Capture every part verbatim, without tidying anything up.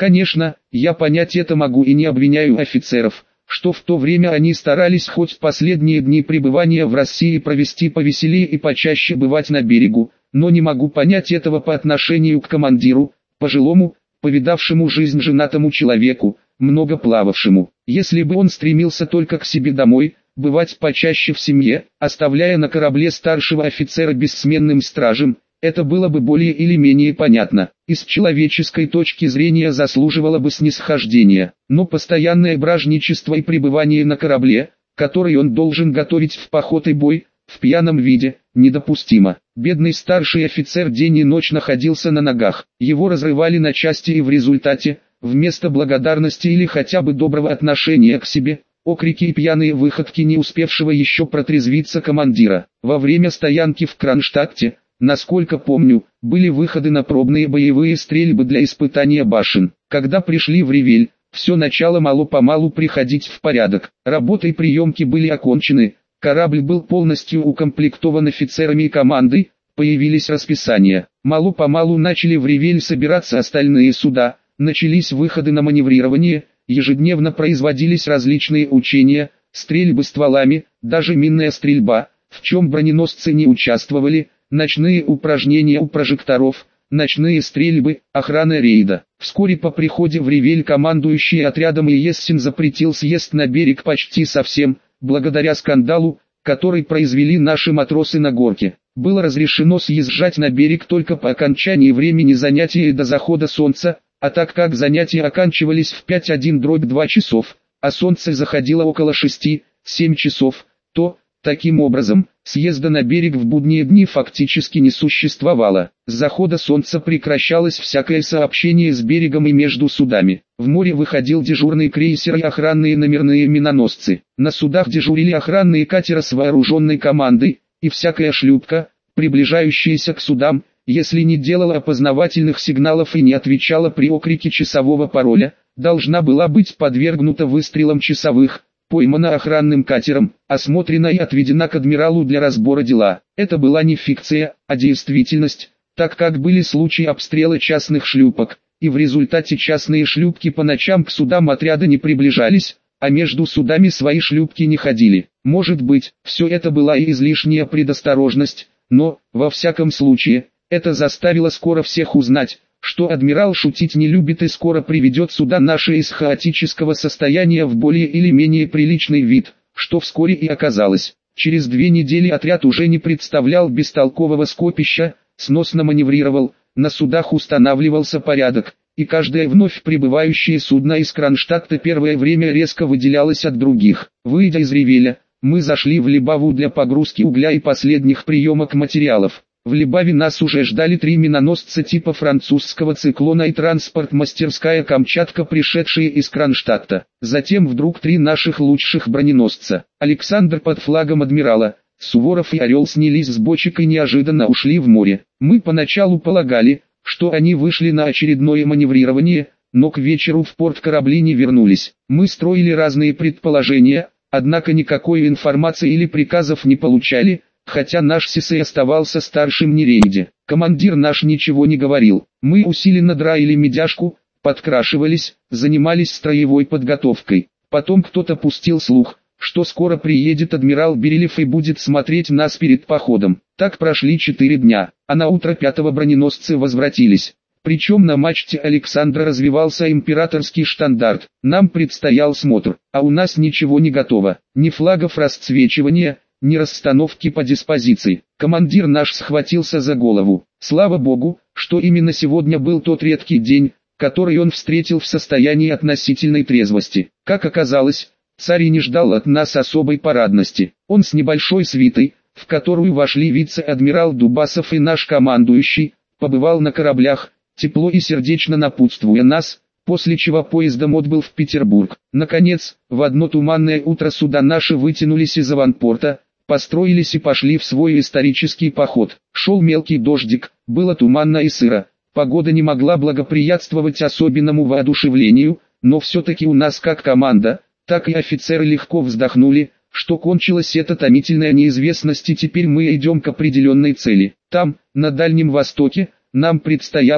Конечно, я понять это могу и не обвиняю офицеров, что в то время они старались хоть последние дни пребывания в России провести повеселее и почаще бывать на берегу, но не могу понять этого по отношению к командиру, пожилому, повидавшему жизнь женатому человеку, много плававшему. Если бы он стремился только к себе домой, бывать почаще в семье, оставляя на корабле старшего офицера бессменным стражем, это было бы более или менее понятно, и с человеческой точки зрения заслуживало бы снисхождения. Но постоянное бражничество и пребывание на корабле, который он должен готовить в поход и бой, в пьяном виде, недопустимо. Бедный старший офицер день и ночь находился на ногах, его разрывали на части и в результате, вместо благодарности или хотя бы доброго отношения к себе, окрики и пьяные выходки не успевшего еще протрезвиться командира. Во время стоянки в Кронштадте, насколько помню, были выходы на пробные боевые стрельбы для испытания башен. Когда пришли в Ревель, все начало мало-помалу приходить в порядок. Работы и приемки были окончены, корабль был полностью укомплектован офицерами и командой, появились расписания. Мало-помалу начали в Ревель собираться остальные суда, начались выходы на маневрирование, ежедневно производились различные учения, стрельбы стволами, даже минная стрельба, в чем броненосцы не участвовали, ночные упражнения у прожекторов, ночные стрельбы, охрана рейда. Вскоре по приходе в Ревель командующий отрядом Иессин запретил съезд на берег почти совсем, благодаря скандалу, который произвели наши матросы на горке. Было разрешено съезжать на берег только по окончании времени занятия и до захода солнца, а так как занятия оканчивались в пять один-два часов, а солнце заходило около шести-семи часов, то, таким образом, съезда на берег в будние дни фактически не существовало. С захода солнца прекращалось всякое сообщение с берегом и между судами. В море выходил дежурный крейсер и охранные номерные миноносцы. На судах дежурили охранные катера с вооруженной командой, и всякая шлюпка, приближающаяся к судам, если не делала опознавательных сигналов и не отвечала при окрике часового пароля, должна была быть подвергнута выстрелам часовых, поймана охранным катером, осмотрена и отведена к адмиралу для разбора дела. Это была не фикция, а действительность, так как были случаи обстрела частных шлюпок, и в результате частные шлюпки по ночам к судам отряда не приближались, а между судами свои шлюпки не ходили. Может быть, все это была и излишняя предосторожность, но, во всяком случае, это заставило скоро всех узнать, что адмирал шутить не любит и скоро приведет суда наши из хаотического состояния в более или менее приличный вид, что вскоре и оказалось. Через две недели отряд уже не представлял бестолкового скопища, сносно маневрировал, на судах устанавливался порядок, и каждое вновь прибывающее судно из Кронштадта первое время резко выделялось от других. Выйдя из Ревеля, мы зашли в Либаву для погрузки угля и последних приемок материалов. В Либаве нас уже ждали три миноносца типа французского циклона и транспорт-мастерская Камчатка, пришедшие из Кронштадта. Затем вдруг три наших лучших броненосца. Александр под флагом адмирала, Суворов и Орел снялись с бочек и неожиданно ушли в море. Мы поначалу полагали, что они вышли на очередное маневрирование, но к вечеру в порт корабли не вернулись. Мы строили разные предположения, однако никакой информации или приказов не получали, хотя наш Сисей оставался старшим на рейде. Командир наш ничего не говорил. Мы усиленно драили медяшку, подкрашивались, занимались строевой подготовкой. Потом кто-то пустил слух, что скоро приедет адмирал Берилев и будет смотреть нас перед походом. Так прошли четыре дня, а на утро пятого броненосцы возвратились. Причем на мачте Александра развивался императорский штандарт. Нам предстоял смотр, а у нас ничего не готово. Ни флагов расцвечивания, ни расстановки по диспозиции. Командир наш схватился за голову. Слава Богу, что именно сегодня был тот редкий день, который он встретил в состоянии относительной трезвости. Как оказалось, царь и не ждал от нас особой парадности. Он с небольшой свитой, в которую вошли вице-адмирал Дубасов и наш командующий, побывал на кораблях, тепло и сердечно напутствуя нас, после чего поездом отбыл в Петербург. Наконец, в одно туманное утро суда наши вытянулись из аванпорта, построились и пошли в свой исторический поход. Шел мелкий дождик, было туманно и сыро, погода не могла благоприятствовать особенному воодушевлению, но все-таки у нас как команда, так и офицеры легко вздохнули, что кончилась эта томительная неизвестность, и теперь мы идем к определенной цели. Там, на Дальнем Востоке, нам предстояло,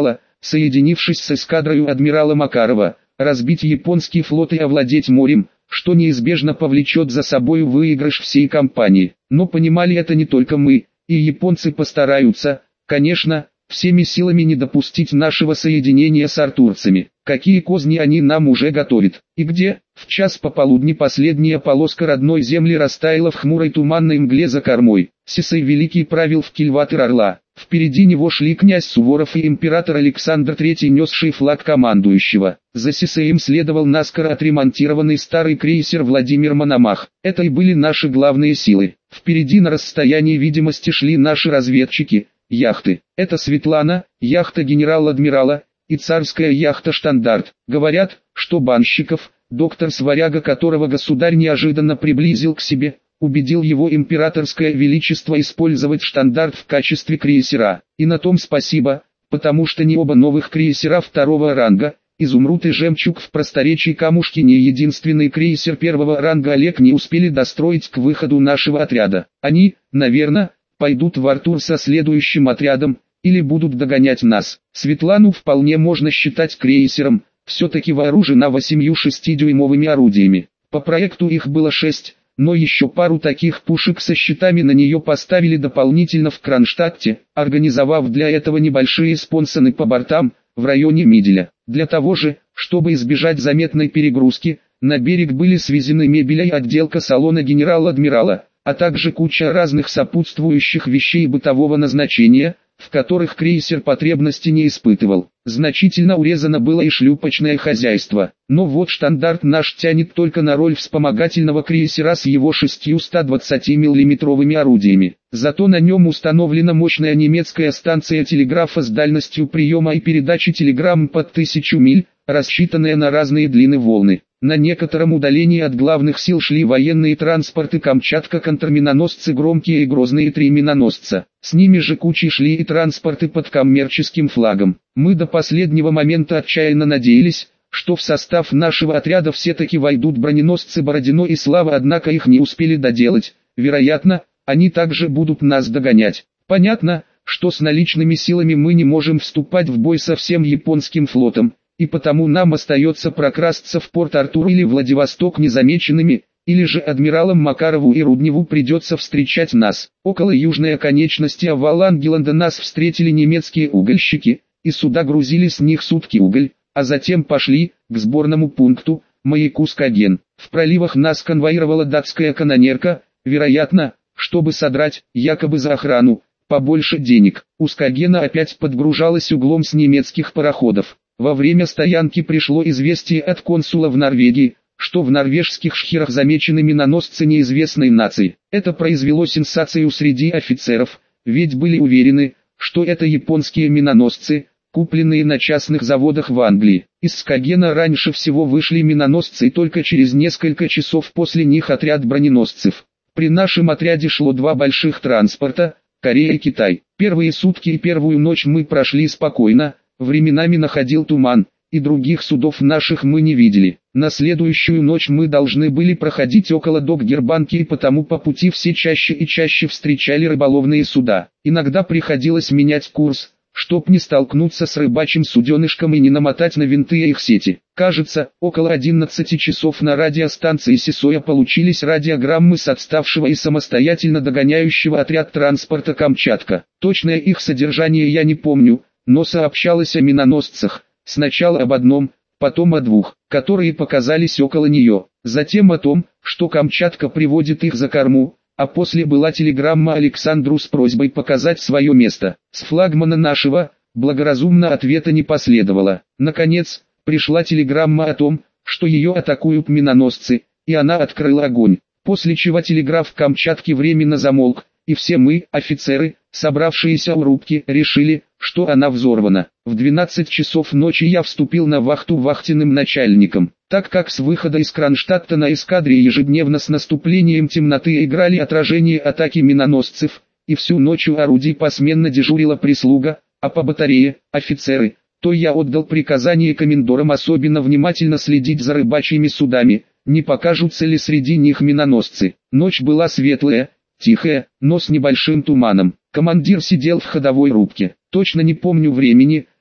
соединившись с эскадрой адмирала Макарова, разбить японский флот и овладеть морем, что неизбежно повлечет за собой выигрыш всей кампании. Но понимали это не только мы, и японцы постараются, конечно, всеми силами не допустить нашего соединения с артурцами. Какие козни они нам уже готовят. И где? В час пополудни последняя полоска родной земли растаяла в хмурой туманной мгле за кормой. Сисай Великий правил в кильватер орла. Впереди него шли князь Суворов и император Александр третий, несший флаг командующего. За Сисаем следовал наскоро отремонтированный старый крейсер Владимир Мономах. Это и были наши главные силы. Впереди на расстоянии видимости шли наши разведчики, яхты. Это Светлана, яхта генерал-адмирала, и царская яхта Штандарт. Говорят, что Банщиков, доктор Сваряга, которого государь неожиданно приблизил к себе, убедил его императорское величество использовать Штандарт в качестве крейсера. И на том спасибо, потому что ни оба новых крейсера второго ранга, Изумруд и Жемчуг в просторечии Камушки, ни единственный крейсер первого ранга Олег не успели достроить к выходу нашего отряда. Они, наверное, пойдут в Артур со следующим отрядом, или будут догонять нас. Светлану вполне можно считать крейсером, все-таки вооружена восемью шестидюймовыми орудиями. По проекту их было шесть, но еще пару таких пушек со щитами на нее поставили дополнительно в Кронштадте, организовав для этого небольшие спонсоны по бортам, в районе Миделя. Для того же, чтобы избежать заметной перегрузки, на берег были свезены мебель и отделка салона генерал-адмирала, а также куча разных сопутствующих вещей бытового назначения, в которых крейсер потребности не испытывал. Значительно урезано было и шлюпочное хозяйство. Но вот Штандарт наш тянет только на роль вспомогательного крейсера с его шестью стодвадцатимиллиметровыми орудиями. Зато на нем установлена мощная немецкая станция телеграфа с дальностью приема и передачи телеграмм под тысячу миль, рассчитанная на разные длины волны. На некотором удалении от главных сил шли военные транспорты Камчатка, контрминоносцы Громкие и Грозные три миноносца. С ними же кучей шли и транспорты под коммерческим флагом. Мы до последнего момента отчаянно надеялись, что в состав нашего отряда все-таки войдут броненосцы Бородино и Слава, однако их не успели доделать. Вероятно, они также будут нас догонять. Понятно, что с наличными силами мы не можем вступать в бой со всем японским флотом, и потому нам остается прокрасться в Порт-Артур или Владивосток незамеченными, или же адмиралам Макарову и Рудневу придется встречать нас. Около южной оконечности овала Ангеланда нас встретили немецкие угольщики, и сюда грузили с них сутки уголь, а затем пошли к сборному пункту, маяку Скаген. В проливах нас конвоировала датская канонерка, вероятно, чтобы содрать, якобы за охрану, побольше денег. У Скагена опять подгружалось углом с немецких пароходов. Во время стоянки пришло известие от консула в Норвегии, что в норвежских шхерах замечены миноносцы неизвестной нации. Это произвело сенсацию среди офицеров, ведь были уверены, что это японские миноносцы, купленные на частных заводах в Англии. Из Скагена раньше всего вышли миноносцы, и только через несколько часов после них отряд броненосцев. При нашем отряде шло два больших транспорта, Корея и Китай. Первые сутки и первую ночь мы прошли спокойно, временами находил туман, и других судов наших мы не видели. На следующую ночь мы должны были проходить около Док-Гербанки, и потому по пути все чаще и чаще встречали рыболовные суда. Иногда приходилось менять курс, чтоб не столкнуться с рыбачьим суденышком и не намотать на винты их сети. Кажется, около одиннадцати часов на радиостанции Сисоя получились радиограммы с отставшего и самостоятельно догоняющего отряд транспорта Камчатка. Точное их содержание я не помню, но сообщалось о миноносцах, сначала об одном, потом о двух, которые показались около нее, затем о том, что Камчатка приводит их за корму, а после была телеграмма Александру с просьбой показать свое место. С флагмана нашего, благоразумно ответа не последовало. Наконец, пришла телеграмма о том, что ее атакуют миноносцы, и она открыла огонь, после чего телеграф Камчатки временно замолк, и все мы, офицеры, собравшиеся у рубки, решили, что она взорвана. В двенадцать часов ночи я вступил на вахту вахтенным начальником, так как с выхода из Кронштадта на эскадре ежедневно с наступлением темноты играли отражение атаки миноносцев, и всю ночь у орудий посменно дежурила прислуга, а по батарее – офицеры, то я отдал приказание комендорам особенно внимательно следить за рыбачьими судами, не покажутся ли среди них миноносцы. Ночь была светлая, тихая, но с небольшим туманом. Командир сидел в ходовой рубке. Точно не помню времени,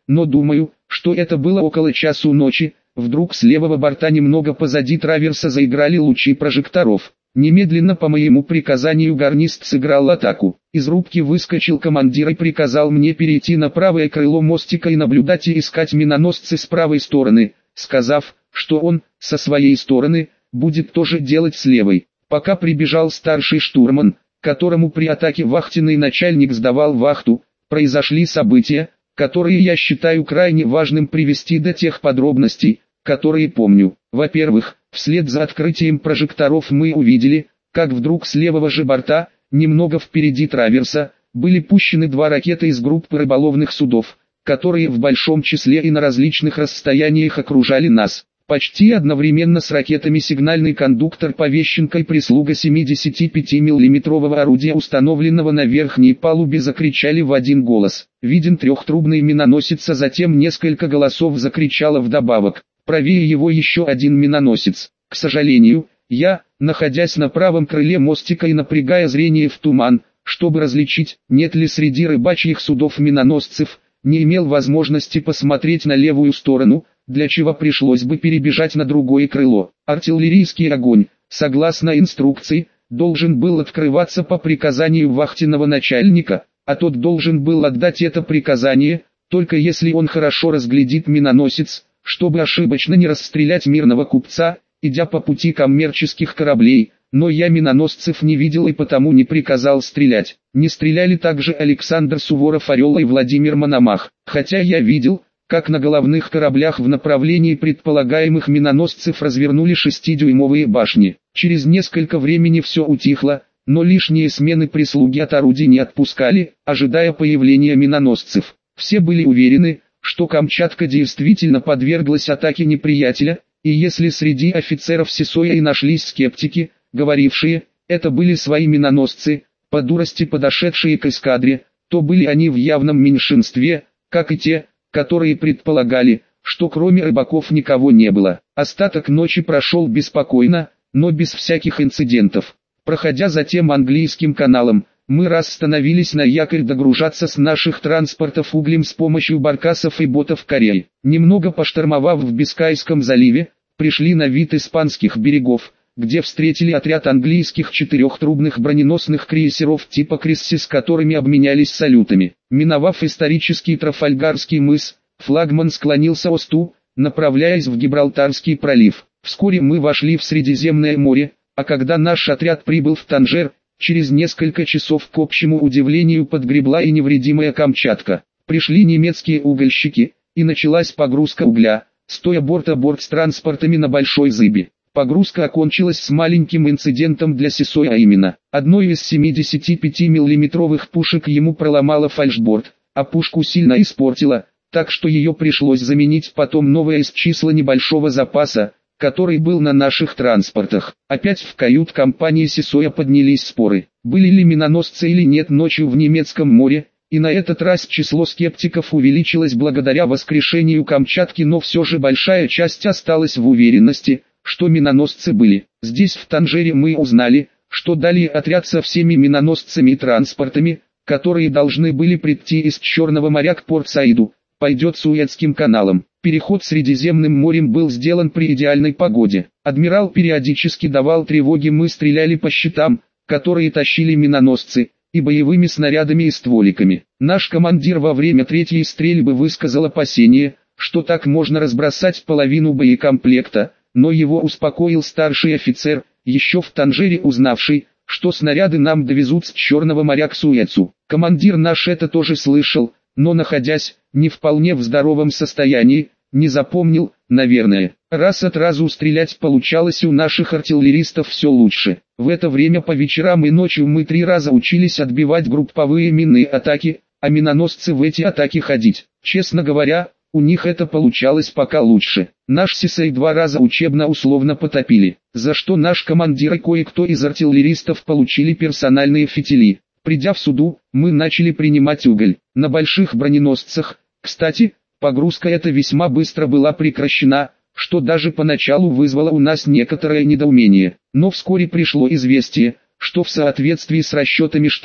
но думаю, что это было около часу ночи. Вдруг с левого борта немного позади траверса заиграли лучи прожекторов. Немедленно по моему приказанию гарнист сыграл атаку. Из рубки выскочил командир и приказал мне перейти на правое крыло мостика и наблюдать и искать миноносцы с правой стороны, сказав, что он, со своей стороны, будет тоже делать с левой. Пока прибежал старший штурман, которому при атаке вахтенный начальник сдавал вахту, произошли события, которые я считаю крайне важным привести до тех подробностей, которые помню. Во-первых, вслед за открытием прожекторов мы увидели, как вдруг с левого же борта, немного впереди траверса, были пущены два ракеты из группы рыболовных судов, которые в большом числе и на различных расстояниях окружали нас. Почти одновременно с ракетами сигнальный кондуктор Повещенко и прислуга семидесятипятимиллиметрового орудия, установленного на верхней палубе, закричали в один голос. Виден трехтрубный миноносец, а затем несколько голосов закричало вдобавок. Правее его еще один миноносец. К сожалению, я, находясь на правом крыле мостика и напрягая зрение в туман, чтобы различить, нет ли среди рыбачьих судов миноносцев, не имел возможности посмотреть на левую сторону, для чего пришлось бы перебежать на другое крыло. Артиллерийский огонь, согласно инструкции, должен был открываться по приказанию вахтенного начальника, а тот должен был отдать это приказание, только если он хорошо разглядит миноносец, чтобы ошибочно не расстрелять мирного купца, идя по пути коммерческих кораблей. Но я миноносцев не видел и потому не приказал стрелять. Не стреляли также Александр Суворов Орел и Владимир Мономах, хотя я видел, как на головных кораблях в направлении предполагаемых миноносцев развернули шестидюймовые башни. Через несколько времени все утихло, но лишние смены прислуги от орудий не отпускали, ожидая появления миноносцев. Все были уверены, что Камчатка действительно подверглась атаке неприятеля, и если среди офицеров Сесоя и нашлись скептики, говорившие, это были свои миноносцы, по дурости подошедшие к эскадре, то были они в явном меньшинстве, как и те, которые предполагали, что кроме рыбаков никого не было. Остаток ночи прошел беспокойно, но без всяких инцидентов. Проходя затем английским каналом, мы раз становились на якорь догружаться с наших транспортов углем с помощью баркасов и ботов Кореи. Немного поштормовав в Бискайском заливе, пришли на вид испанских берегов, где встретили отряд английских четырехтрубных броненосных крейсеров типа Крисси, с которыми обменялись салютами. Миновав исторический Трафальгарский мыс, флагман склонился к осту, направляясь в Гибралтарский пролив. Вскоре мы вошли в Средиземное море, а когда наш отряд прибыл в Танжер, через несколько часов к общему удивлению подгребла и невредимая Камчатка. Пришли немецкие угольщики, и началась погрузка угля, стоя борт-а-борт с транспортами на Большой Зыбе. Погрузка окончилась с маленьким инцидентом для Сесоя, а именно, одной из семидесятипятимиллиметровых пушек ему проломала фальшборд, а пушку сильно испортила, так что ее пришлось заменить потом новая из числа небольшого запаса, который был на наших транспортах. Опять в кают-компании Сесоя поднялись споры, были ли миноносцы или нет ночью в немецком море, и на этот раз число скептиков увеличилось благодаря воскрешению Камчатки, но все же большая часть осталась в уверенности, что миноносцы были. Здесь в Танжере мы узнали, что далее отряд со всеми миноносцами и транспортами, которые должны были прийти из Черного моря к Порт-Саиду, пойдет Суэцким каналом. Переход Средиземным морем был сделан при идеальной погоде. Адмирал периодически давал тревоги, мы стреляли по щитам, которые тащили миноносцы, и боевыми снарядами и стволиками. Наш командир во время третьей стрельбы высказал опасение, что так можно разбросать половину боекомплекта, но его успокоил старший офицер, еще в Танжере узнавший, что снаряды нам довезут с Черного моря к Суэцу. Командир наш это тоже слышал, но находясь не вполне в здоровом состоянии, не запомнил, наверное. Раз от разу стрелять получалось у наших артиллеристов все лучше. В это время по вечерам и ночью мы три раза учились отбивать групповые минные атаки, а миноносцы в эти атаки ходить. Честно говоря, у них это получалось пока лучше. Наш Сесей два раза учебно-условно потопили, за что наш командир и кое-кто из артиллеристов получили персональные фитили. Придя в Суду, мы начали принимать уголь. На больших броненосцах, кстати, погрузка эта весьма быстро была прекращена, что даже поначалу вызвало у нас некоторое недоумение. Но вскоре пришло известие, что в соответствии с расчетами штаба,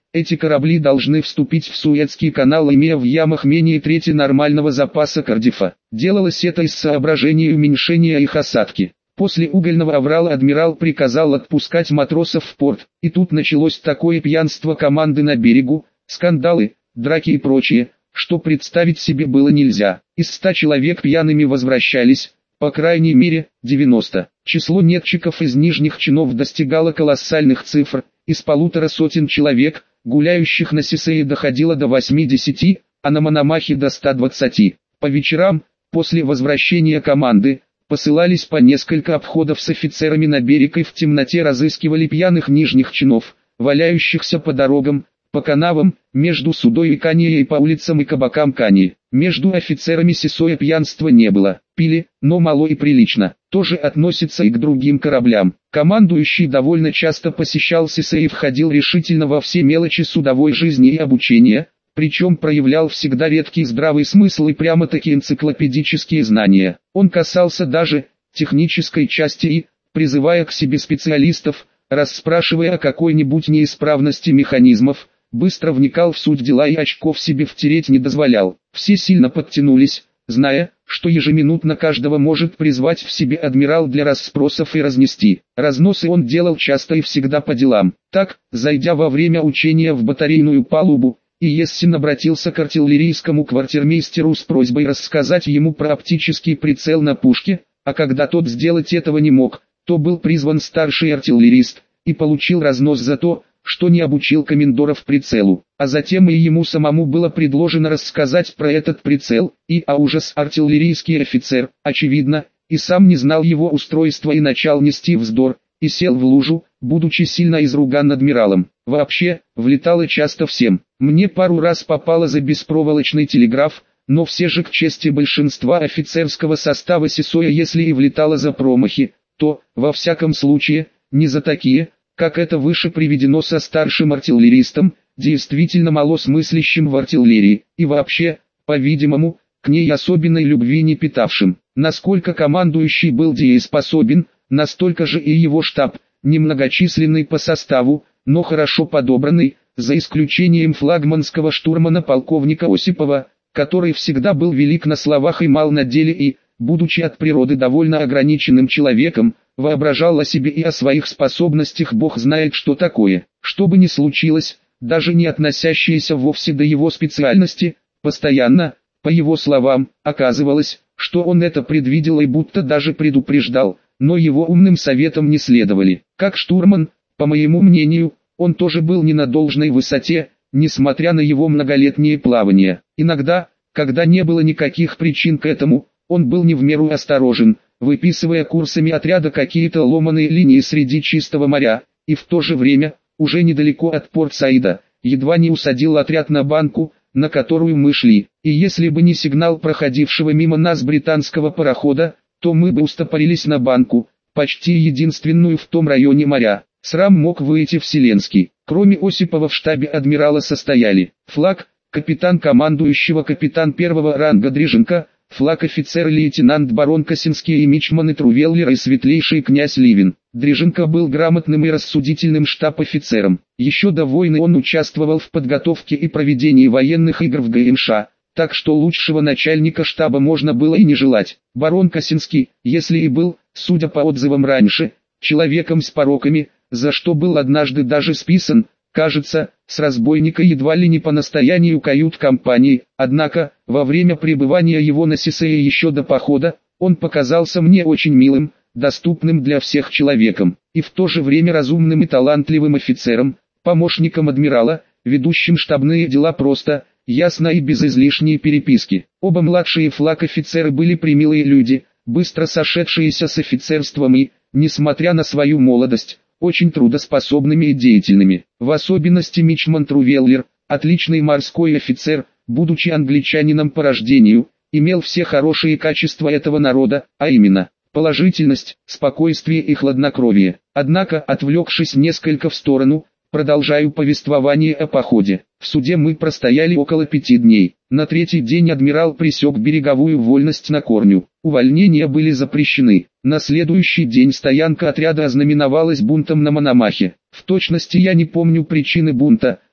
эти корабли должны вступить в Суэцкий канал, имея в ямах менее трети нормального запаса Кардифа. Делалось это из соображений уменьшения их осадки. После угольного аврала адмирал приказал отпускать матросов в порт, и тут началось такое пьянство команды на берегу, скандалы, драки и прочее, что представить себе было нельзя. Из ста человек пьяными возвращались, по крайней мере, девяносто. Число нетчиков из нижних чинов достигало колоссальных цифр, из полутора сотен человек, гуляющих на Сисее, доходило до восьмидесяти, а на Мономахе до ста двадцати. По вечерам, после возвращения команды, посылались по несколько обходов с офицерами на берег и в темноте разыскивали пьяных нижних чинов, валяющихся по дорогам, по канавам, между Судой и Каньей и по улицам и кабакам Каньи. Между офицерами Сисоя пьянства не было, пили, но мало и прилично. Тоже относится и к другим кораблям. Командующий довольно часто посещал Сисей и входил решительно во все мелочи судовой жизни и обучения, причем проявлял всегда редкий здравый смысл и прямо-таки энциклопедические знания. Он касался даже технической части и, призывая к себе специалистов, расспрашивая о какой-нибудь неисправности механизмов, быстро вникал в суть дела и очков себе втереть не дозволял. Все сильно подтянулись, зная, что ежеминутно каждого может призвать в себе адмирал для расспросов и разнести. Разносы он делал часто и всегда по делам. Так, зайдя во время учения в батарейную палубу, Иессин обратился к артиллерийскому квартирмейстеру с просьбой рассказать ему про оптический прицел на пушке, а когда тот сделать этого не мог, то был призван старший артиллерист, и получил разнос за то, что не обучил комендоров прицелу, а затем и ему самому было предложено рассказать про этот прицел, и, а ужас, артиллерийский офицер, очевидно, и сам не знал его устройства и начал нести вздор, и сел в лужу, будучи сильно изруган адмиралом. Вообще, влетало часто всем. Мне пару раз попало за беспроволочный телеграф, но все же к чести большинства офицерского состава Сисоя, если и влетало за промахи, то, во всяком случае, не за такие, как это выше приведено, со старшим артиллеристом, действительно малосмыслящим в артиллерии, и вообще, по-видимому, к ней особенной любви не питавшим. Насколько командующий был дееспособен, настолько же и его штаб, немногочисленный по составу, но хорошо подобранный, за исключением флагманского штурмана полковника Осипова, который всегда был велик на словах и мал на деле и, будучи от природы довольно ограниченным человеком, воображал о себе и о своих способностях бог знает что такое. Что бы ни случилось, даже не относящееся вовсе до его специальности, постоянно, по его словам, оказывалось, что он это предвидел и будто даже предупреждал, но его умным советам не следовали. Как штурман, по моему мнению, он тоже был не на должной высоте, несмотря на его многолетние плавания. Иногда, когда не было никаких причин к этому, он был не в меру осторожен, выписывая курсами отряда какие-то ломаные линии среди чистого моря, и в то же время, уже недалеко от Порт-Саида, едва не усадил отряд на банку, на которую мы шли. И если бы не сигнал проходившего мимо нас британского парохода, то мы бы устопорились на банку, почти единственную в том районе моря. Срам мог выйти вселенский. Кроме Осипова в штабе адмирала состояли флаг, капитан командующего, капитан первого ранга Дриженко, флаг офицер лейтенант барон Косинский и мичманы Трувеллер и светлейший князь Ливин. Дриженко был грамотным и рассудительным штаб-офицером. Еще до войны он участвовал в подготовке и проведении военных игр в ГМШ, так что лучшего начальника штаба можно было и не желать. Барон Косинский, если и был, судя по отзывам раньше, человеком с пороками, за что был однажды даже списан, кажется, с разбойника едва ли не по настоянию кают-компании, однако, во время пребывания его на Сисее еще до похода, он показался мне очень милым, доступным для всех человеком, и в то же время разумным и талантливым офицером, помощником адмирала, ведущим штабные дела просто, ясно и без излишней переписки. Оба младшие флаг-офицеры были премилые люди, быстро сошедшиеся с офицерством и, несмотря на свою молодость, очень трудоспособными и деятельными. В особенности мичман Трувеллер, отличный морской офицер, будучи англичанином по рождению, имел все хорошие качества этого народа, а именно, положительность, спокойствие и хладнокровие. Однако, отвлекшись несколько в сторону, продолжаю повествование о походе. В суде мы простояли около пяти дней. На третий день адмирал пресек береговую вольность на корню. Увольнения были запрещены. На следующий день стоянка отряда ознаменовалась бунтом на Мономахе. В точности я не помню причины бунта,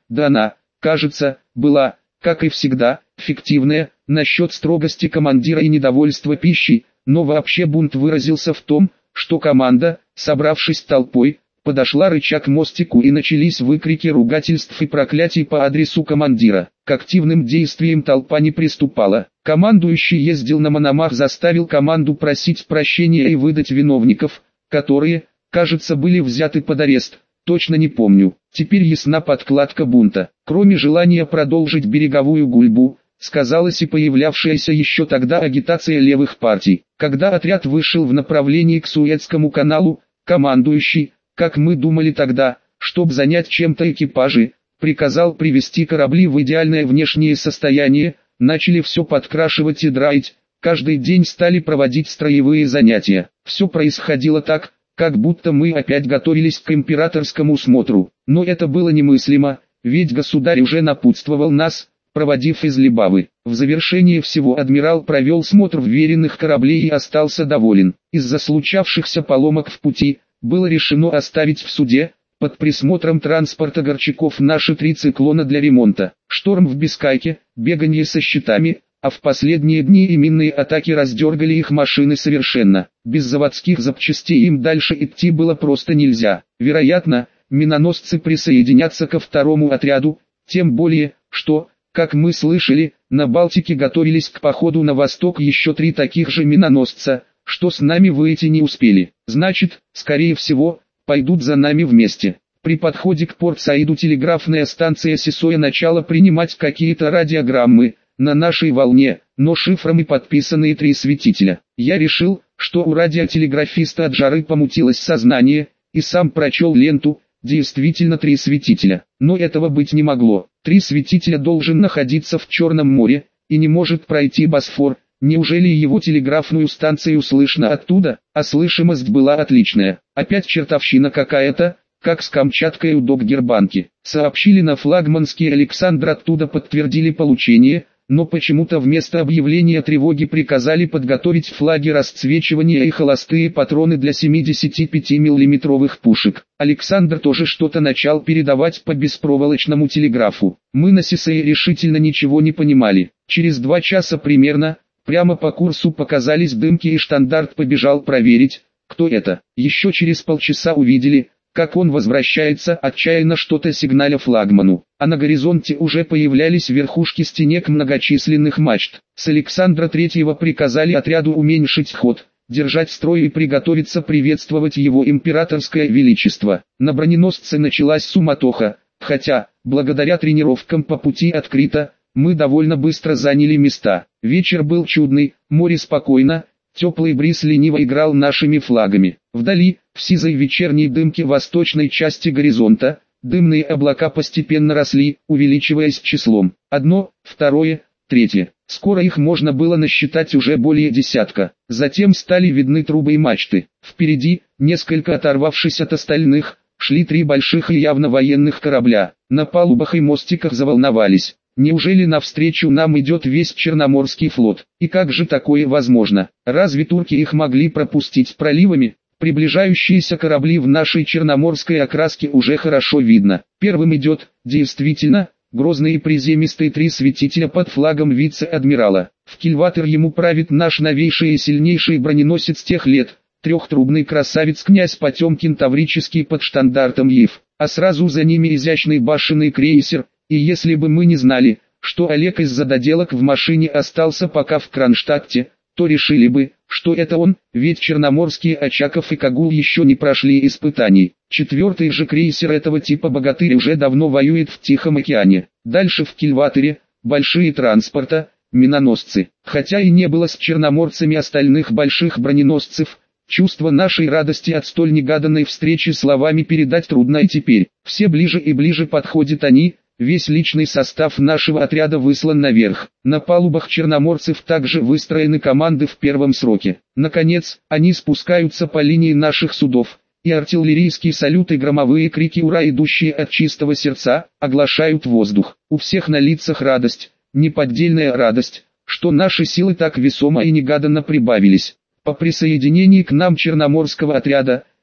да она, кажется, была, как и всегда, фиктивная, насчет строгости командира и недовольства пищей, но вообще бунт выразился в том, что команда, собравшись толпой, подошла рыча к мостику и начались выкрики ругательств и проклятий по адресу командира. К активным действиям толпа не приступала. Командующий ездил на Мономах, заставил команду просить прощения и выдать виновников, которые, кажется, были взяты под арест. Точно не помню. Теперь ясна подкладка бунта. Кроме желания продолжить береговую гульбу, сказалась и появлявшаяся еще тогда агитация левых партий. Когда отряд вышел в направлении к Суэцкому каналу, командующий, как мы думали тогда, чтобы занять чем-то экипажи, приказал привести корабли в идеальное внешнее состояние, начали все подкрашивать и драить, каждый день стали проводить строевые занятия. Все происходило так, как будто мы опять готовились к императорскому смотру. Но это было немыслимо, ведь государь уже напутствовал нас, проводив из Либавы. В завершение всего адмирал провел смотр вверенных кораблей и остался доволен. Из-за случавшихся поломок в пути, было решено оставить в суде, под присмотром транспорта Горчаков, наши три циклона для ремонта. Шторм в Бискайке, бегание со щитами, а в последние дни и минные атаки раздергали их машины совершенно. Без заводских запчастей им дальше идти было просто нельзя. Вероятно, миноносцы присоединятся ко второму отряду, тем более, что, как мы слышали, на Балтике готовились к походу на восток еще три таких же миноносца, что с нами выйти не успели. Значит, скорее всего, пойдут за нами вместе. При подходе к Порт-Саиду телеграфная станция Сисоя начала принимать какие-то радиограммы, на нашей волне, но шифрами подписанные три светителя. Я решил, что у радиотелеграфиста от жары помутилось сознание, и сам прочел ленту, действительно три светителя. Но этого быть не могло. Три светителя должен находиться в Черном море, и не может пройти Босфор. Неужели его телеграфную станцию слышно оттуда? А слышимость была отличная. Опять чертовщина какая-то, как с Камчаткой у Доггербанки. Сообщили на флагманский Александр, оттуда подтвердили получение, но почему-то вместо объявления тревоги приказали подготовить флаги расцвечивания и холостые патроны для семидесятипятимиллиметровых пушек. Александр тоже что-то начал передавать по беспроволочному телеграфу. Мы на Сисее решительно ничего не понимали. Через два часа примерно, прямо по курсу показались дымки, и штандарт побежал проверить, кто это. Еще через полчаса увидели, как он возвращается, отчаянно что-то сигналя флагману, а на горизонте уже появлялись верхушки стенек многочисленных мачт. С Александра Третьего приказали отряду уменьшить ход, держать строй и приготовиться приветствовать его императорское величество. На броненосце началась суматоха, хотя, благодаря тренировкам по пути от Крита, мы довольно быстро заняли места. Вечер был чудный, море спокойно, теплый бриз лениво играл нашими флагами. Вдали, в сизой вечерней дымке восточной части горизонта, дымные облака постепенно росли, увеличиваясь числом. Одно, второе, третье. Скоро их можно было насчитать уже более десятка. Затем стали видны трубы и мачты. Впереди, несколько оторвавшись от остальных, шли три больших и явно военных корабля. На палубах и мостиках заволновались. Неужели навстречу нам идет весь Черноморский флот? И как же такое возможно? Разве турки их могли пропустить проливами? Приближающиеся корабли в нашей черноморской окраске уже хорошо видно. Первым идет, действительно, грозный и приземистый три светителя под флагом вице-адмирала. В кильватер ему правит наш новейший и сильнейший броненосец тех лет, трехтрубный красавец князь Потемкин Таврический под штандартом Ев, а сразу за ними изящный башенный крейсер. И если бы мы не знали, что Олег из-за доделок в машине остался пока в Кронштадте, то решили бы, что это он, ведь черноморские Очаков и Кагул еще не прошли испытаний. Четвертый же крейсер этого типа «Богатырь» уже давно воюет в Тихом океане. Дальше в кильватере, большие транспорта, миноносцы. Хотя и не было с черноморцами остальных больших броненосцев, чувство нашей радости от столь негаданной встречи словами передать трудно, и теперь. Все ближе и ближе подходят они. Весь личный состав нашего отряда выслан наверх. На палубах черноморцев также выстроены команды в первом сроке. Наконец, они спускаются по линии наших судов, и артиллерийские салюты и громовые крики «Ура!», идущие от чистого сердца, оглашают воздух. У всех на лицах радость, неподдельная радость, что наши силы так весомо и негаданно прибавились. По присоединении к нам черноморского отряда,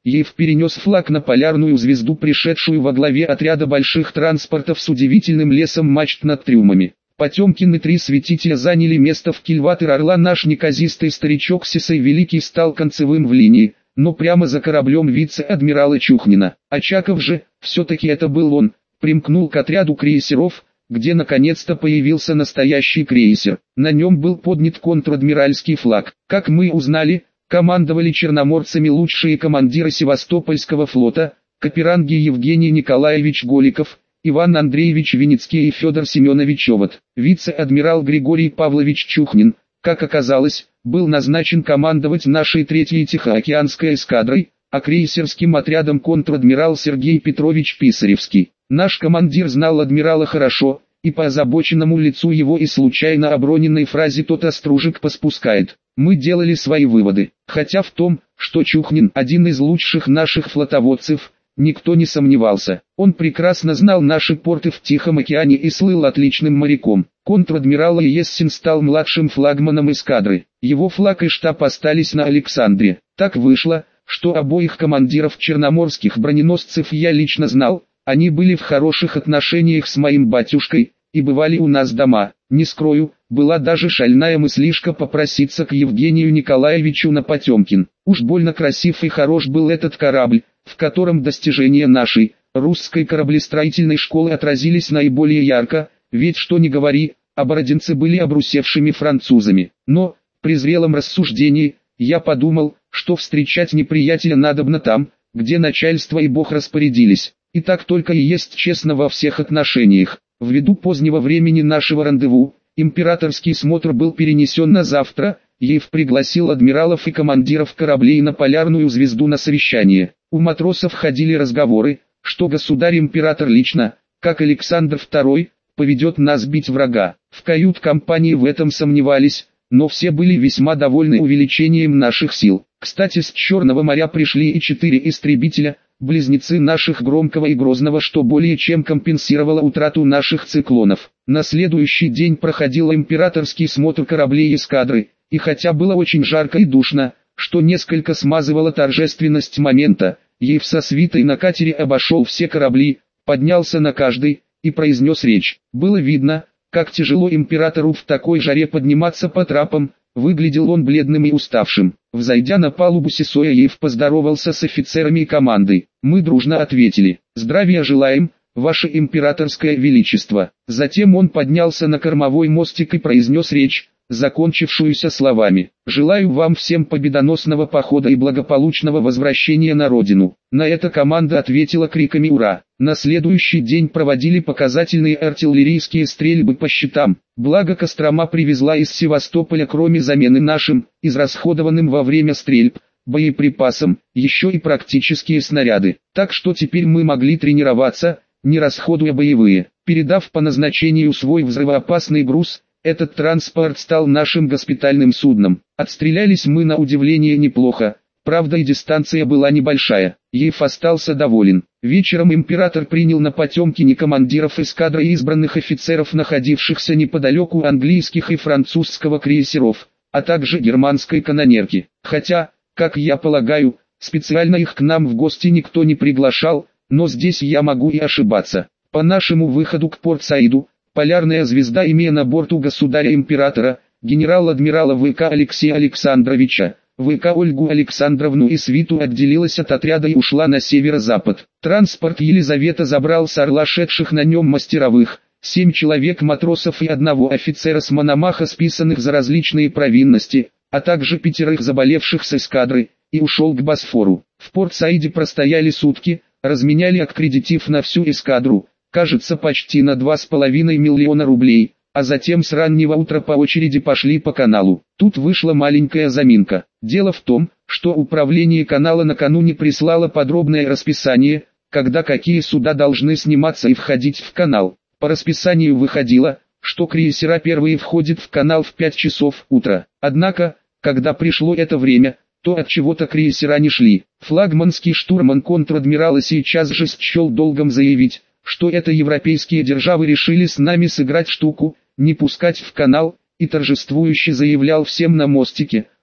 Ейв перенес флаг на полярную звезду, пришедшую во главе отряда больших транспортов с удивительным лесом мачт над трюмами. Потемкин и три святителя заняли место в кильватер орла. Наш неказистый старичок Сисай Великий стал концевым в линии, но прямо за кораблем вице-адмирала Чухнина. Очаков же, все-таки это был он, примкнул к отряду крейсеров, где наконец-то появился настоящий крейсер. На нем был поднят контр-адмиральский флаг. Как мы узнали, командовали черноморцами лучшие командиры Севастопольского флота, Каперанги Евгений Николаевич Голиков, Иван Андреевич Виницкий и Федор Семенович Овод. Вице-адмирал Григорий Павлович Чухнин, как оказалось, был назначен командовать нашей третьей Тихоокеанской эскадрой, а крейсерским отрядом контр-адмирал Сергей Петрович Писаревский. Наш командир знал адмирала хорошо, и по озабоченному лицу его и случайно оброненной фразе «тот остружек поспускает» мы делали свои выводы. Хотя в том, что Чухнин один из лучших наших флотоводцев, никто не сомневался. Он прекрасно знал наши порты в Тихом океане и слыл отличным моряком. Контр-адмирал Ессин стал младшим флагманом эскадры. Его флаг и штаб остались на Александре. Так вышло, что обоих командиров черноморских броненосцев я лично знал. Они были в хороших отношениях с моим батюшкой, и бывали у нас дома. Не скрою, была даже шальная мыслишка попроситься к Евгению Николаевичу на Потемкин. Уж больно красив и хорош был этот корабль, в котором достижения нашей, русской кораблестроительной школы отразились наиболее ярко, ведь что ни говори, обороденцы были обрусевшими французами. Но, при зрелом рассуждении, я подумал, что встречать неприятеля надобно там, где начальство и Бог распорядились. И так только и есть честно во всех отношениях. Ввиду позднего времени нашего рандеву, императорский смотр был перенесен на завтра. Ейв пригласил адмиралов и командиров кораблей на полярную звезду на совещание. У матросов ходили разговоры, что государь-император лично, как Александр второй, поведет нас бить врага. В кают-компании в этом сомневались, но все были весьма довольны увеличением наших сил. Кстати, с Черного моря пришли и четыре истребителя, близнецы наших Громкого и Грозного, что более чем компенсировало утрату наших циклонов. На следующий день проходил императорский смотр кораблей эскадры, и хотя было очень жарко и душно, что несколько смазывало торжественность момента, Ейв со свитой на катере обошел все корабли, поднялся на каждый и произнес речь. Было видно, как тяжело императору в такой жаре подниматься по трапам. Выглядел он бледным и уставшим. Взойдя на палубу Сисоя, Ейв поздоровался с офицерами и командой. Мы дружно ответили: «Здравия желаем, ваше императорское величество». Затем он поднялся на кормовой мостик и произнес речь, закончившуюся словами: «Желаю вам всем победоносного похода и благополучного возвращения на родину». На это команда ответила криками «Ура!». На следующий день проводили показательные артиллерийские стрельбы по щитам. Благо Кострома привезла из Севастополя, кроме замены нашим, израсходованным во время стрельб, боеприпасам, еще и практические снаряды. Так что теперь мы могли тренироваться, не расходуя боевые. Передав по назначению свой взрывоопасный груз, этот транспорт стал нашим госпитальным судном. Отстрелялись мы на удивление неплохо, правда и дистанция была небольшая. Ейв остался доволен. Вечером император принял на Потемкине командиров эскадры и избранных офицеров, находившихся неподалеку английских и французского крейсеров, а также германской канонерки. Хотя, как я полагаю, специально их к нам в гости никто не приглашал, но здесь я могу и ошибаться. По нашему выходу к Порт-Саиду, полярная звезда, имея на борту государя-императора, генерал-адмирала ВК Алексея Александровича, ВК Ольгу Александровну и свиту, отделилась от отряда и ушла на северо-запад. Транспорт Елизавета забрал с Орла шедших на нем мастеровых, семь человек матросов и одного офицера с Мономаха, списанных за различные провинности, а также пятерых заболевших с эскадры, и ушел к Босфору. В Порт-Саиде простояли сутки, разменяли аккредитив на всю эскадру, кажется, почти на два с половиной миллиона рублей, а затем с раннего утра по очереди пошли по каналу. Тут вышла маленькая заминка. Дело в том, что управление канала накануне прислало подробное расписание, когда какие суда должны сниматься и входить в канал. По расписанию выходило, что крейсера первые входят в канал в пять часов утра. Однако, когда пришло это время, то от чего-то крейсера не шли. Флагманский штурман контр-адмирала сейчас же счел долгом заявить, что это европейские державы решили с нами сыграть штуку, не пускать в канал, и торжествующе заявлял всем на мостике,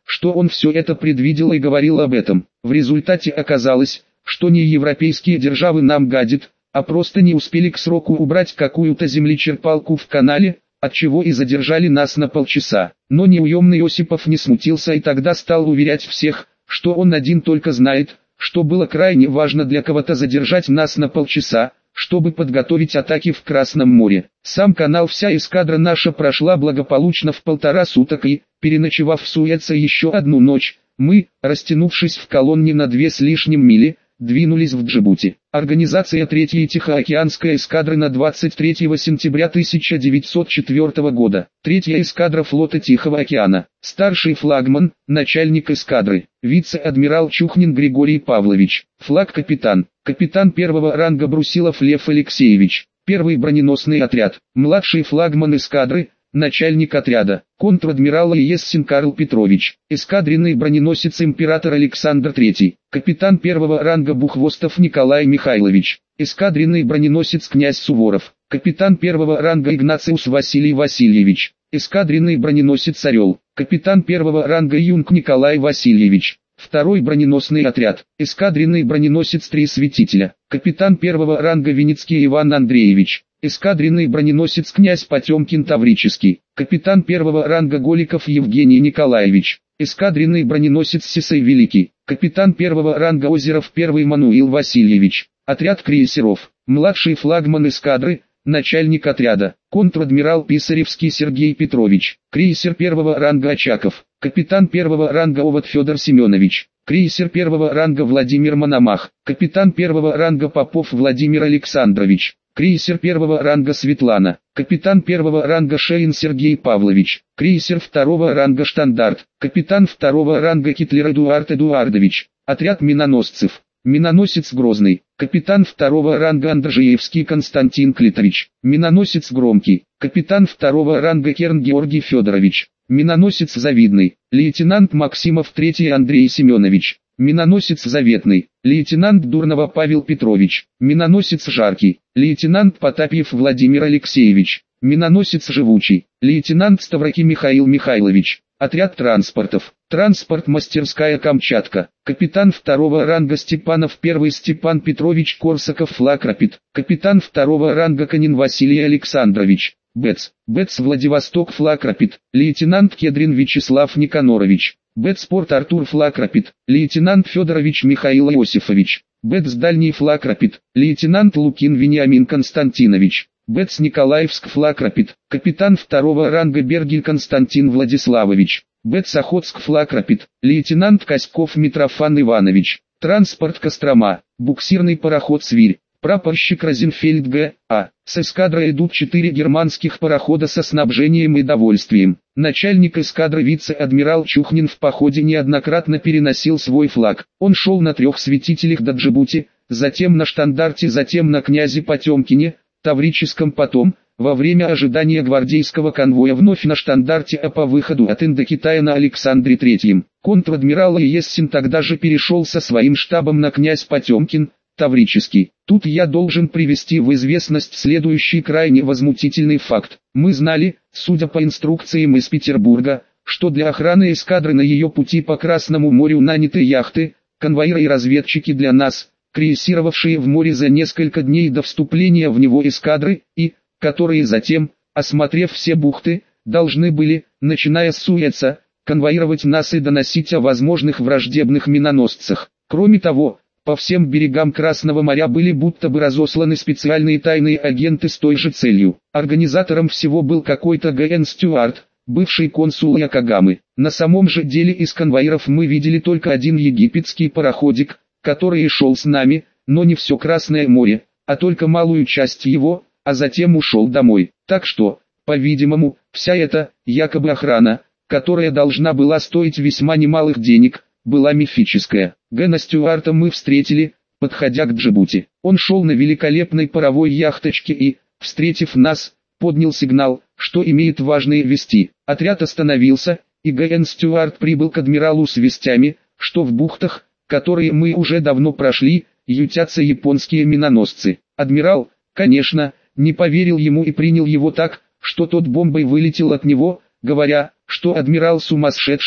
что он все это предвидел и говорил об этом. В результате оказалось, что не европейские державы нам гадят, а просто не успели к сроку убрать какую-то землечерпалку в канале, отчего и задержали нас на полчаса. Но неуемный Осипов не смутился и тогда стал уверять всех, что он один только знает, что было крайне важно для кого-то задержать нас на полчаса, чтобы подготовить атаки в Красном море. Сам канал вся эскадра наша прошла благополучно в полтора суток и, переночевав в Суэце еще одну ночь, мы, растянувшись в колонне на две с лишним мили, двинулись в Джибути. Организация третьей Тихоокеанской эскадры на двадцать третьего сентября тысяча девятьсот четвёртого года. Третья эскадра флота Тихого океана. Старший флагман, начальник эскадры, вице-адмирал Чухнин Григорий Павлович. Флаг-капитан, капитан первого ранга Брусилов Лев Алексеевич. Первый броненосный отряд. Младший флагман эскадры, начальник отряда, контр-адмирал Ессин Карл Петрович, эскадренный броненосец император Александр третий, капитан первого ранга Бухвостов Николай Михайлович, эскадренный броненосец князь Суворов, капитан первого ранга Игнациус Василий Васильевич, эскадренный броненосец Орел, капитан первого ранга Юнг Николай Васильевич. Второй броненосный отряд, эскадренный броненосец Три Святителя, капитан первого ранга Виницкий Иван Андреевич, эскадренный броненосец князь Потемкин Таврический, капитан первого ранга Голиков Евгений Николаевич, эскадренный броненосец Сисей Великий, капитан первого ранга Озеров Первый Мануил Васильевич, отряд крейсеров, младший флагман эскадры, начальник отряда, контр-адмирал Писаревский Сергей Петрович, крейсер первого ранга Очаков, капитан первого ранга Овод Федор Семенович, крейсер первого ранга Владимир Мономах, капитан первого ранга Попов Владимир Александрович, крейсер первого ранга Светлана, капитан первого ранга Шейн Сергей Павлович, крейсер второго ранга Штандарт, капитан второго ранга Китлер Эдуард Эдуардович, отряд миноносцев, миноносец Грозный, капитан второго ранга Андржиевский Константин Клитович, миноносец Громкий, капитан второго ранга Керн Георгий Федорович, миноносец Завидный, лейтенант Максимов третий Андрей Семенович, миноносец Заветный, лейтенант Дурнова Павел Петрович, миноносец Жаркий, лейтенант Потапьев Владимир Алексеевич, миноносец Живучий, лейтенант Ставраки Михаил Михайлович, отряд транспортов, транспорт-мастерская Камчатка, капитан второго ранга Степанов Первый Степан Петрович Корсаков флаг Рапид, капитан второго ранга Конин Василий Александрович, БЭЦ, БЭЦ Владивосток флаг Рапид, лейтенант Кедрин Вячеслав Никанорович, БЭЦ Порт Артур флаг Рапид, лейтенант Федорович Михаил Иосифович, БЭЦ Дальний флаг Рапид, лейтенант Лукин Вениамин Константинович, БЭЦ Николаевск флаг Рапид, капитан второго ранга Бергель Константин Владиславович, БЭЦ Охотск флаг Рапид, лейтенант Коськов Митрофан Иванович, транспорт Кострома, буксирный пароход Свирь, прапорщик Розенфельд Г. А. С эскадрой идут четыре германских парохода со снабжением и довольствием. Начальник эскадры вице-адмирал Чухнин в походе неоднократно переносил свой флаг. Он шел на трех светителях до Джибути, затем на Штандарте, затем на князе Потемкине, Таврическом, потом, во время ожидания гвардейского конвоя вновь на Штандарте, а по выходу от Индокитая на Александре третьем. Контр-адмирал Ессин тогда же перешел со своим штабом на князь Потемкин, Таврический. Тут я должен привести в известность следующий крайне возмутительный факт. Мы знали, судя по инструкциям из Петербурга, что для охраны эскадры на ее пути по Красному морю наняты яхты, конвоиры и разведчики для нас, крейсировавшие в море за несколько дней до вступления в него эскадры, и, которые затем, осмотрев все бухты, должны были, начиная с Суэца, конвоировать нас и доносить о возможных враждебных миноносцах. Кроме того, по всем берегам Красного моря были будто бы разосланы специальные тайные агенты с той же целью. Организатором всего был какой-то Г Н Стюарт, бывший консул Якогамы. На самом же деле из конвоиров мы видели только один египетский пароходик, который и шел с нами, но не все Красное море, а только малую часть его, а затем ушел домой. Так что, по-видимому, вся эта, якобы охрана, которая должна была стоить весьма немалых денег, была мифическая. Гэна Стюарта мы встретили, подходя к Джибути. Он шел на великолепной паровой яхточке и, встретив нас, поднял сигнал, что имеет важные вести. Отряд остановился, и Г Н Стюарт прибыл к адмиралу с вестями, что в бухтах, которые мы уже давно прошли, ютятся японские миноносцы. Адмирал, конечно, не поверил ему и принял его так, что тот бомбой вылетел от него, говоря, что адмирал сумасшедший,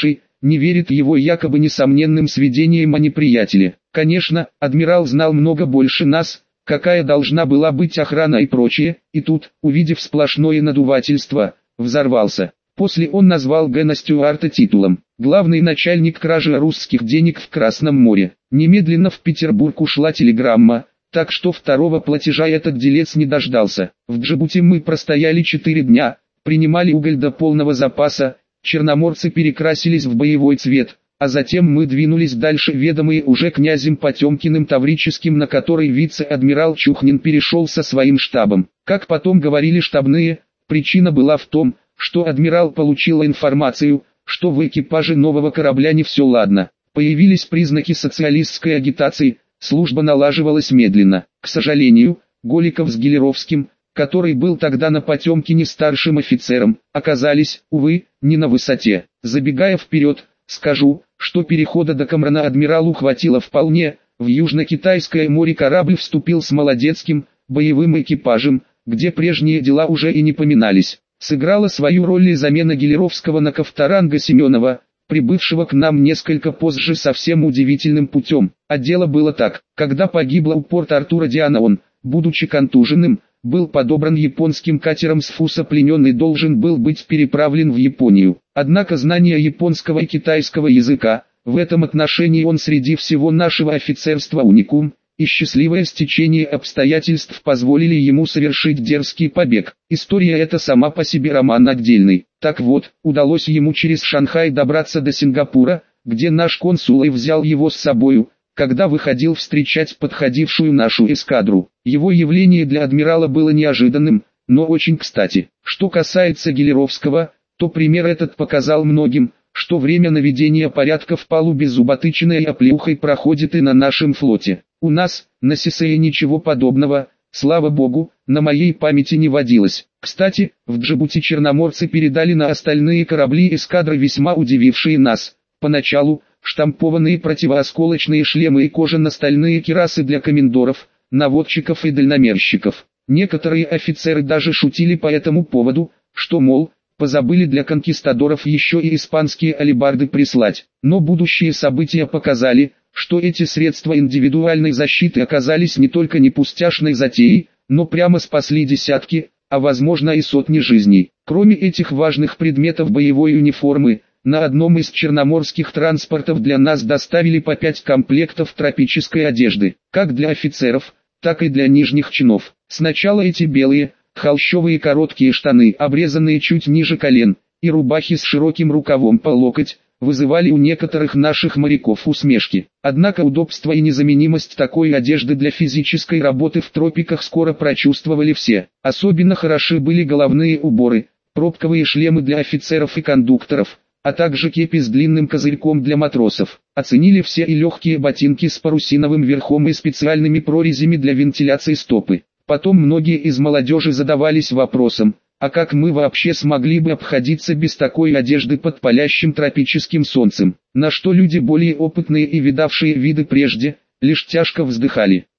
не верит его якобы несомненным сведениям о неприятеле. Конечно, адмирал знал много больше нас, какая должна была быть охрана и прочее, и тут, увидев сплошное надувательство, взорвался. После он назвал Гэна Стюарта титулом «Главный начальник кражи русских денег в Красном море». Немедленно в Петербург ушла телеграмма, так что второго платежа этот делец не дождался. В Джибути мы простояли четыре дня, принимали уголь до полного запаса, черноморцы перекрасились в боевой цвет, а затем мы двинулись дальше, ведомые уже князем Потемкиным Таврическим, на который вице-адмирал Чухнин перешел со своим штабом. Как потом говорили штабные, причина была в том, что адмирал получил информацию, что в экипаже нового корабля не все ладно. Появились признаки социалистской агитации, служба налаживалась медленно. К сожалению, Голиков с Гелеровским, который был тогда на Потемкине старшим офицером, оказались, увы, не на высоте. Забегая вперед, скажу, что перехода до Камрана адмиралу хватило вполне. В Южно-Китайское море корабль вступил с молодецким, боевым экипажем, где прежние дела уже и не поминались. Сыграла свою роль и замена Гелеровского на Ковторанга Семенова, прибывшего к нам несколько позже совсем удивительным путем. А дело было так: когда погибла у порта Артура Диана, он, будучи контуженным, был подобран японским катером с Фуса, плененный должен был быть переправлен в Японию. Однако знание японского и китайского языка, в этом отношении он среди всего нашего офицерства уникум, и счастливое стечение обстоятельств позволили ему совершить дерзкий побег. История эта сама по себе роман отдельный. Так вот, удалось ему через Шанхай добраться до Сингапура, где наш консул и взял его с собою, когда выходил встречать подходившую нашу эскадру. Его явление для адмирала было неожиданным, но очень кстати. Что касается Гелеровского, то пример этот показал многим, что время наведения порядка в палубе зуботычиной оплеухой проходит и на нашем флоте. У нас, на Сисее, ничего подобного, слава богу, на моей памяти не водилось. Кстати, в Джибути черноморцы передали на остальные корабли эскадры весьма удивившие нас. Поначалу, штампованные противоосколочные шлемы и кожано-стальные кирасы для комендоров, наводчиков и дальномерщиков. Некоторые офицеры даже шутили по этому поводу, что, мол, позабыли для конкистадоров еще и испанские алебарды прислать. Но будущие события показали, что эти средства индивидуальной защиты оказались не только не пустяшной затеей, но прямо спасли десятки, а возможно и сотни жизней. Кроме этих важных предметов боевой униформы, на одном из черноморских транспортов для нас доставили по пять комплектов тропической одежды, как для офицеров, так и для нижних чинов. Сначала эти белые, холщовые короткие штаны, обрезанные чуть ниже колен, и рубахи с широким рукавом по локоть, вызывали у некоторых наших моряков усмешки. Однако удобство и незаменимость такой одежды для физической работы в тропиках скоро прочувствовали все. Особенно хороши были головные уборы, пробковые шлемы для офицеров и кондукторов, а также кепи с длинным козырьком для матросов. Оценили все и легкие ботинки с парусиновым верхом и специальными прорезями для вентиляции стопы. Потом многие из молодежи задавались вопросом, а как мы вообще смогли бы обходиться без такой одежды под палящим тропическим солнцем? На что люди более опытные и видавшие виды прежде, лишь тяжко вздыхали.